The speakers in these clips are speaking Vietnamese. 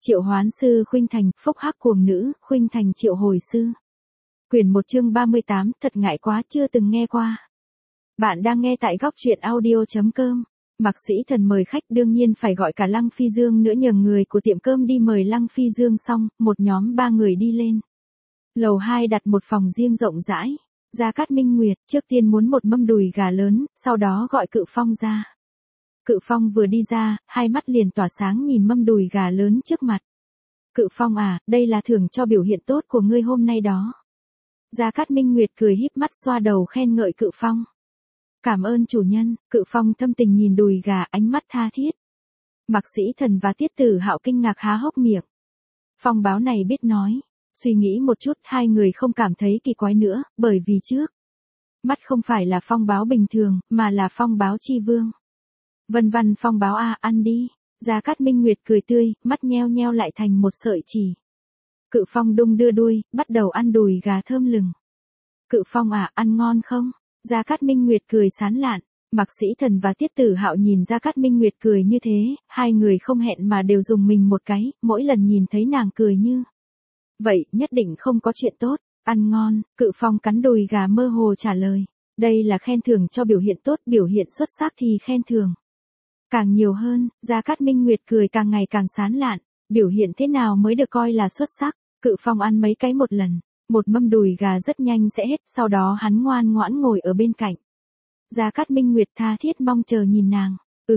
Triệu hoán sư khuynh thành, phúc hắc cuồng nữ, khuynh thành triệu hồi sư. Quyển 1 chương 38, thật ngại quá chưa từng nghe qua. Bạn đang nghe tại góc truyện audio.com. Mạc Sĩ Thần mời khách đương nhiên phải gọi cả Lăng Phi Dương nữa, nhờ người của tiệm cơm đi mời Lăng Phi Dương xong, một nhóm 3 người đi lên. Lầu 2 đặt một phòng riêng rộng rãi. Gia Cát Minh Nguyệt trước tiên muốn một mâm đùi gà lớn, sau đó gọi Cự Phong ra. Cự Phong vừa đi ra, hai mắt liền tỏa sáng nhìn mâm đùi gà lớn trước mặt. Cự Phong à, đây là thưởng cho biểu hiện tốt của ngươi hôm nay đó. Gia Cát Minh Nguyệt cười híp mắt xoa đầu khen ngợi Cự Phong. Cảm ơn chủ nhân. Cự Phong thâm tình nhìn đùi gà, ánh mắt tha thiết. Mạc Sĩ Thần và Tiết Tử Hạo kinh ngạc há hốc miệng. Phong báo này biết nói. Suy nghĩ một chút, hai người không cảm thấy kỳ quái nữa, bởi vì trước mắt không phải là phong báo bình thường, mà là phong báo chi vương. Vân vân phong báo à, ăn đi. Gia Cát Minh Nguyệt cười tươi, mắt nheo nheo lại thành một sợi chỉ. Cự Phong đung đưa đuôi, bắt đầu ăn đùi gà thơm lừng. Cự Phong à, ăn ngon không? Gia Cát Minh Nguyệt cười sán lạn. Mạc Sĩ Thần và Tiết Tử Hạo nhìn Gia Cát Minh Nguyệt cười như thế, hai người không hẹn mà đều dùng mình một cái, mỗi lần nhìn thấy nàng cười như vậy, nhất định không có chuyện tốt. Ăn ngon. Cự Phong cắn đùi gà mơ hồ trả lời. Đây là khen thưởng cho biểu hiện tốt, biểu hiện xuất sắc thì khen thưởng càng nhiều hơn. Gia Cát Minh Nguyệt cười càng ngày càng sán lạn. Biểu hiện thế nào mới được coi là xuất sắc? Cự Phong ăn mấy cái một lần. Một mâm đùi gà rất nhanh sẽ hết, sau đó hắn ngoan ngoãn ngồi ở bên cạnh. Gia Cát Minh Nguyệt tha thiết mong chờ nhìn nàng.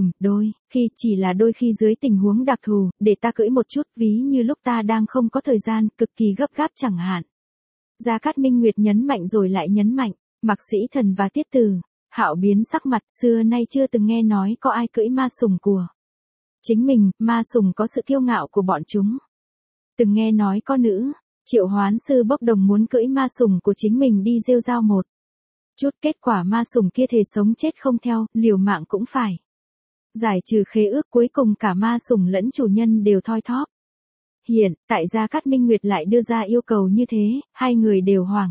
Chỉ là đôi khi dưới tình huống đặc thù, để ta cưỡi một chút, ví như lúc ta đang không có thời gian, cực kỳ gấp gáp chẳng hạn. Gia Cát Minh Nguyệt nhấn mạnh rồi lại nhấn mạnh. Mạc Sĩ Thần và Tiết Tử Hạo biến sắc mặt, xưa nay chưa từng nghe nói có ai cưỡi ma sủng của chính mình, ma sủng có sự kiêu ngạo của bọn chúng. Từng nghe nói có nữ triệu hoán sư bốc đồng muốn cưỡi ma sủng của chính mình đi rêu rao một chút, kết quả ma sủng kia thề sống chết không theo, liều mạng cũng phải giải trừ khế ước, cuối cùng cả ma sủng lẫn chủ nhân đều thoi thóp. Hiện tại Gia Cát Minh Nguyệt lại đưa ra yêu cầu như thế, hai người đều hoảng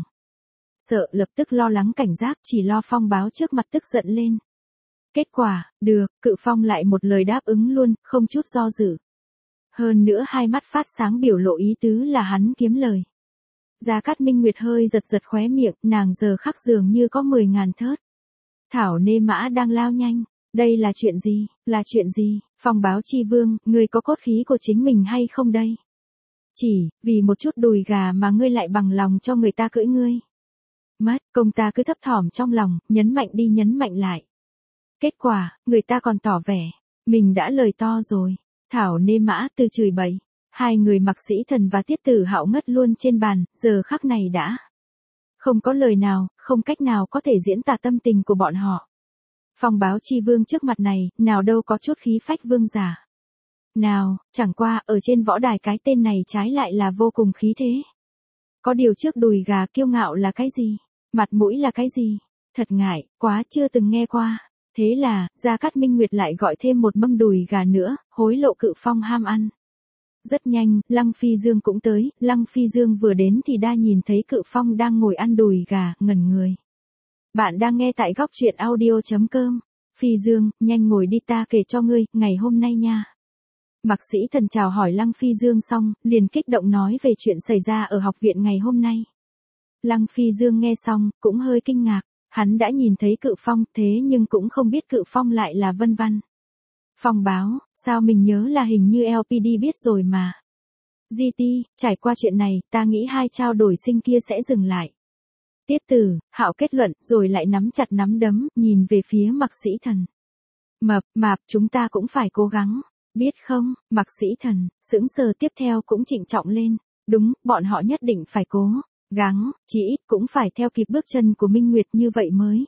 sợ, lập tức lo lắng cảnh giác, chỉ lo phong báo trước mặt tức giận lên. Kết quả, được, Cự Phong lại một lời đáp ứng luôn, không chút do dự. Hơn nữa hai mắt phát sáng biểu lộ ý tứ là hắn kiếm lời. Gia Cát Minh Nguyệt hơi giật giật khóe miệng, nàng giờ khắc dường như có 10.000 thớt thảo nê mã đang lao nhanh. Đây là chuyện gì? Là chuyện gì? Phong báo chi vương, ngươi có cốt khí của chính mình hay không đây? Chỉ vì một chút đùi gà mà ngươi lại bằng lòng cho người ta cưỡi ngươi. Mất công ta cứ thấp thỏm trong lòng, nhấn mạnh đi nhấn mạnh lại. Kết quả, người ta còn tỏ vẻ mình đã lời to rồi. Thảo nê mã từ chửi bậy. Hai người Mạc Sĩ Thần và Tiết Tử Hạo ngất luôn trên bàn, giờ khắc này đã không có lời nào, không cách nào có thể diễn tả tâm tình của bọn họ. Phong báo chi vương trước mặt này, nào đâu có chút khí phách vương giả. Nào, chẳng qua, ở trên võ đài cái tên này trái lại là vô cùng khí thế. Có điều trước đùi gà kiêu ngạo là cái gì? Mặt mũi là cái gì? Thật ngại, quá chưa từng nghe qua. Thế là, Gia Cát Minh Nguyệt lại gọi thêm một mâm đùi gà nữa, hối lộ Cự Phong ham ăn. Rất nhanh, Lăng Phi Dương cũng tới, Lăng Phi Dương vừa đến thì đã nhìn thấy Cự Phong đang ngồi ăn đùi gà, ngẩn người. Bạn đang nghe tại góc truyện audio.com. Phi Dương, nhanh ngồi đi, ta kể cho ngươi, ngày hôm nay nha. Mạc Sĩ Thần chào hỏi Lăng Phi Dương xong, liền kích động nói về chuyện xảy ra ở học viện ngày hôm nay. Lăng Phi Dương nghe xong, cũng hơi kinh ngạc, hắn đã nhìn thấy Cự Phong, thế nhưng cũng không biết Cự Phong lại là Vân Vân. Phong báo, sao mình nhớ là hình như LPD biết rồi mà. GT, trải qua chuyện này, ta nghĩ hai trao đổi sinh kia sẽ dừng lại. Tiết Tử Hạo kết luận, rồi lại nắm chặt nắm đấm, nhìn về phía Mạc Sĩ Thần. Mạp, chúng ta cũng phải cố gắng, biết không? Mạc Sĩ Thần sững sờ, tiếp theo cũng trịnh trọng lên. Đúng, bọn họ nhất định phải cố gắng, chỉ ít cũng phải theo kịp bước chân của Minh Nguyệt, như vậy mới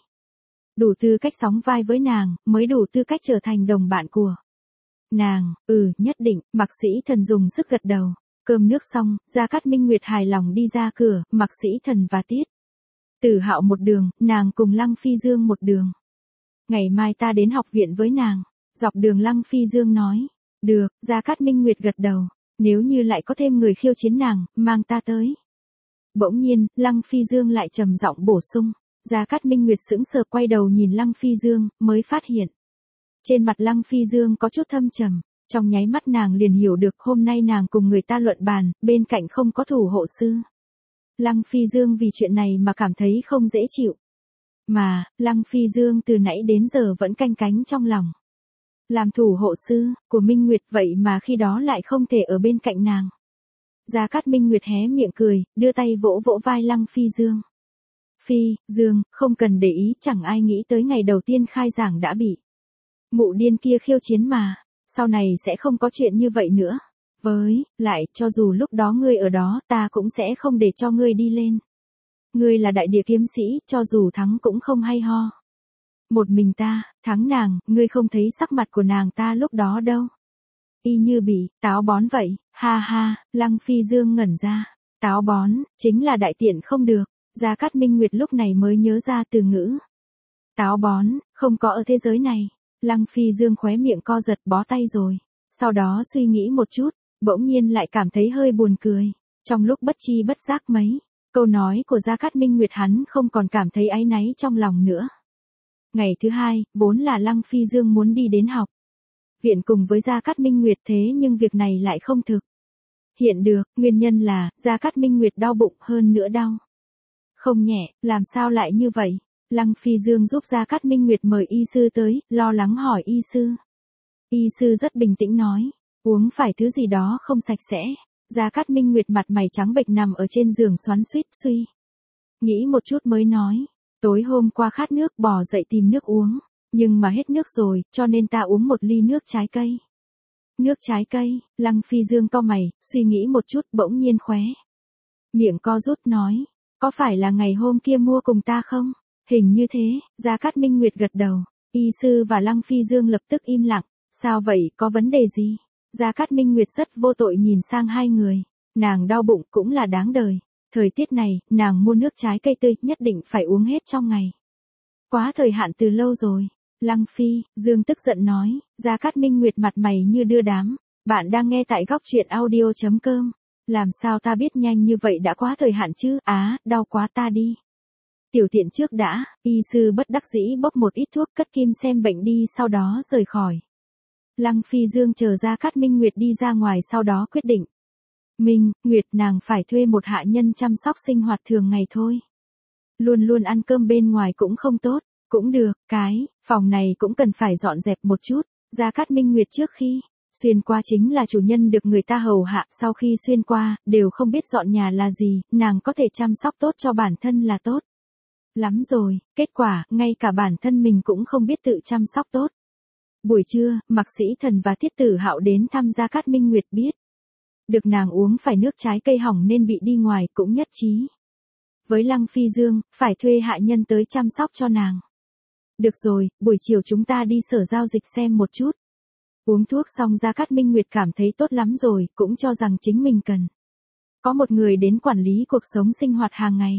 đủ tư cách sóng vai với nàng, mới đủ tư cách trở thành đồng bạn của nàng. Nhất định. Mạc Sĩ Thần dùng sức gật đầu. Cơm nước xong, Gia Cát Minh Nguyệt hài lòng đi ra cửa, Mạc Sĩ Thần và Tiết Tử Hạo một đường, nàng cùng Lăng Phi Dương một đường. Ngày mai ta đến học viện với nàng. Dọc đường Lăng Phi Dương nói. Được, Gia Cát Minh Nguyệt gật đầu. Nếu như lại có thêm người khiêu chiến nàng, mang ta tới. Bỗng nhiên, Lăng Phi Dương lại trầm giọng bổ sung. Gia Cát Minh Nguyệt sững sờ quay đầu nhìn Lăng Phi Dương, mới phát hiện trên mặt Lăng Phi Dương có chút thâm trầm. Trong nháy mắt nàng liền hiểu được hôm nay nàng cùng người ta luận bàn, bên cạnh không có thủ hộ sư. Lăng Phi Dương vì chuyện này mà cảm thấy không dễ chịu. Mà, Lăng Phi Dương từ nãy đến giờ vẫn canh cánh trong lòng. Làm thủ hộ sư của Minh Nguyệt vậy mà khi đó lại không thể ở bên cạnh nàng. Gia Cát Minh Nguyệt hé miệng cười, đưa tay vỗ vỗ vai Lăng Phi Dương. Phi Dương, không cần để ý, chẳng ai nghĩ tới ngày đầu tiên khai giảng đã bị mụ điên kia khiêu chiến mà, sau này sẽ không có chuyện như vậy nữa. Với lại, cho dù lúc đó ngươi ở đó, ta cũng sẽ không để cho ngươi đi lên. Ngươi là đại địa kiếm sĩ, cho dù thắng cũng không hay ho. Một mình ta, thắng nàng, ngươi không thấy sắc mặt của nàng ta lúc đó đâu. Y như bị táo bón vậy, ha ha, Lăng Phi Dương ngẩn ra. Táo bón, chính là đại tiện không được. Gia Cát Minh Nguyệt lúc này mới nhớ ra từ ngữ. Táo bón, không có ở thế giới này. Lăng Phi Dương khóe miệng co giật, bó tay rồi. Sau đó suy nghĩ một chút, bỗng nhiên lại cảm thấy hơi buồn cười. Trong lúc bất chi bất giác mấy câu nói của Gia Cát Minh Nguyệt hắn không còn cảm thấy áy náy trong lòng nữa. Ngày thứ hai, vốn là Lăng Phi Dương muốn đi đến học viện cùng với Gia Cát Minh Nguyệt, thế nhưng việc này lại không thực hiện được, nguyên nhân là Gia Cát Minh Nguyệt đau bụng, hơn nữa đau không nhẹ. Làm sao lại như vậy? Lăng Phi Dương giúp Gia Cát Minh Nguyệt mời y sư tới, lo lắng hỏi y sư. Y sư rất bình tĩnh nói, uống phải thứ gì đó không sạch sẽ. Gia Cát Minh Nguyệt mặt mày trắng bệch nằm ở trên giường xoắn xuýt suy nghĩ một chút mới nói, tối hôm qua khát nước bò dậy tìm nước uống, nhưng mà hết nước rồi, cho nên ta uống một ly nước trái cây. Nước trái cây? Lăng Phi Dương cau mày, suy nghĩ một chút, bỗng nhiên khóe miệng co rút nói, có phải là ngày hôm kia mua cùng ta không? Hình như thế. Gia Cát Minh Nguyệt gật đầu. Y sư và Lăng Phi Dương lập tức im lặng. Sao vậy, có vấn đề gì? Gia Cát Minh Nguyệt rất vô tội nhìn sang hai người. Nàng đau bụng cũng là đáng đời. Thời tiết này, nàng mua nước trái cây tươi, nhất định phải uống hết trong ngày. Quá thời hạn từ lâu rồi. Lăng Phi Dương tức giận nói. Gia Cát Minh Nguyệt mặt mày như đưa đám. Bạn đang nghe tại góc truyện audio.com. Làm sao ta biết nhanh như vậy đã quá thời hạn chứ? Đau quá, ta đi tiểu tiện trước đã. Y sư bất đắc dĩ bốc một ít thuốc cất kim xem bệnh đi, sau đó rời khỏi. Lăng Phi Dương chờ Gia Cát Minh Nguyệt đi ra ngoài, sau đó quyết định. Minh Nguyệt, nàng phải thuê một hạ nhân chăm sóc sinh hoạt thường ngày thôi. Luôn luôn ăn cơm bên ngoài cũng không tốt. Cũng được, cái phòng này cũng cần phải dọn dẹp một chút. Gia Cát Minh Nguyệt trước khi xuyên qua chính là chủ nhân được người ta hầu hạ, sau khi xuyên qua, đều không biết dọn nhà là gì, nàng có thể chăm sóc tốt cho bản thân là tốt lắm rồi. Kết quả, ngay cả bản thân mình cũng không biết tự chăm sóc tốt. Buổi trưa, Mạc Sĩ Thần và Thiết Tử Hạo đến thăm Gia Cát Minh Nguyệt, biết được nàng uống phải nước trái cây hỏng nên bị đi ngoài, cũng nhất trí với Lăng Phi Dương, phải thuê hạ nhân tới chăm sóc cho nàng. Được rồi, buổi chiều chúng ta đi sở giao dịch xem một chút. Uống thuốc xong Gia Cát Minh Nguyệt cảm thấy tốt lắm rồi, cũng cho rằng chính mình cần có một người đến quản lý cuộc sống sinh hoạt hàng ngày.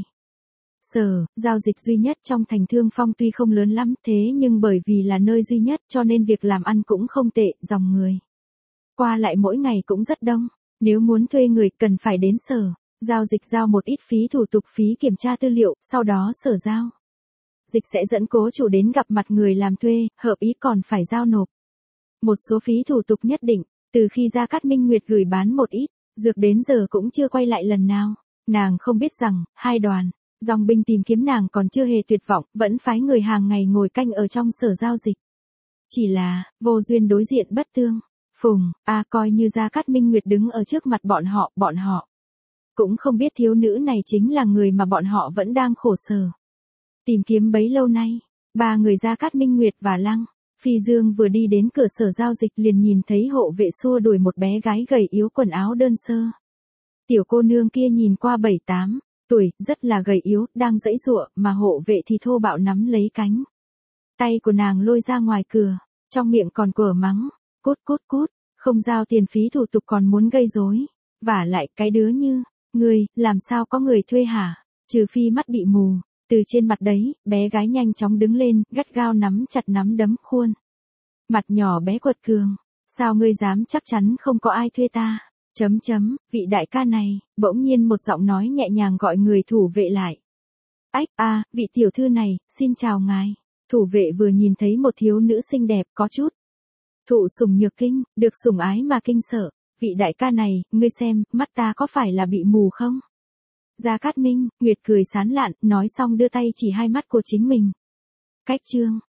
Sở giao dịch duy nhất trong thành Thương Phong tuy không lớn lắm, thế nhưng bởi vì là nơi duy nhất cho nên việc làm ăn cũng không tệ, dòng người qua lại mỗi ngày cũng rất đông. Nếu muốn thuê người cần phải đến sở giao dịch giao một ít phí thủ tục, phí kiểm tra tư liệu, sau đó sở giao dịch sẽ dẫn cố chủ đến gặp mặt người làm thuê, hợp ý còn phải giao nộp một số phí thủ tục nhất định. Từ khi Gia Cát Minh Nguyệt gửi bán một ít dược đến giờ cũng chưa quay lại lần nào. Nàng không biết rằng, hai đoàn dòng binh tìm kiếm nàng còn chưa hề tuyệt vọng, vẫn phái người hàng ngày ngồi canh ở trong sở giao dịch. Chỉ là, vô duyên đối diện bất tương. Phùng, coi như Gia Cát Minh Nguyệt đứng ở trước mặt bọn họ cũng không biết thiếu nữ này chính là người mà bọn họ vẫn đang khổ sở tìm kiếm bấy lâu nay. Ba người Gia Cát Minh Nguyệt và Lăng Phi Dương vừa đi đến cửa sở giao dịch liền nhìn thấy hộ vệ xua đuổi một bé gái gầy yếu quần áo đơn sơ. Tiểu cô nương kia nhìn qua 7-8 tuổi, rất là gầy yếu, đang giãy giụa, mà hộ vệ thì thô bạo nắm lấy cánh tay của nàng lôi ra ngoài cửa, trong miệng còn quở mắng, cút cút cút, không giao tiền phí thủ tục còn muốn gây rối. Vả lại cái đứa như ngươi, làm sao có người thuê hả? Trừ phi mắt bị mù. Từ trên mặt đấy, bé gái nhanh chóng đứng lên, gắt gao nắm chặt nắm đấm, khuôn mặt nhỏ bé quật cường. Sao ngươi dám chắc chắn không có ai thuê ta? Vị đại ca này, bỗng nhiên một giọng nói nhẹ nhàng gọi người thủ vệ lại. Vị tiểu thư này, xin chào ngài. Thủ vệ vừa nhìn thấy một thiếu nữ xinh đẹp có chút Thụ sủng nhược kinh, được sủng ái mà kinh sợ. Vị đại ca này, ngươi xem, mắt ta có phải là bị mù không? Gia Cát Minh, Nguyệt cười sán lạn, nói xong đưa tay chỉ hai mắt của chính mình. Cách chương.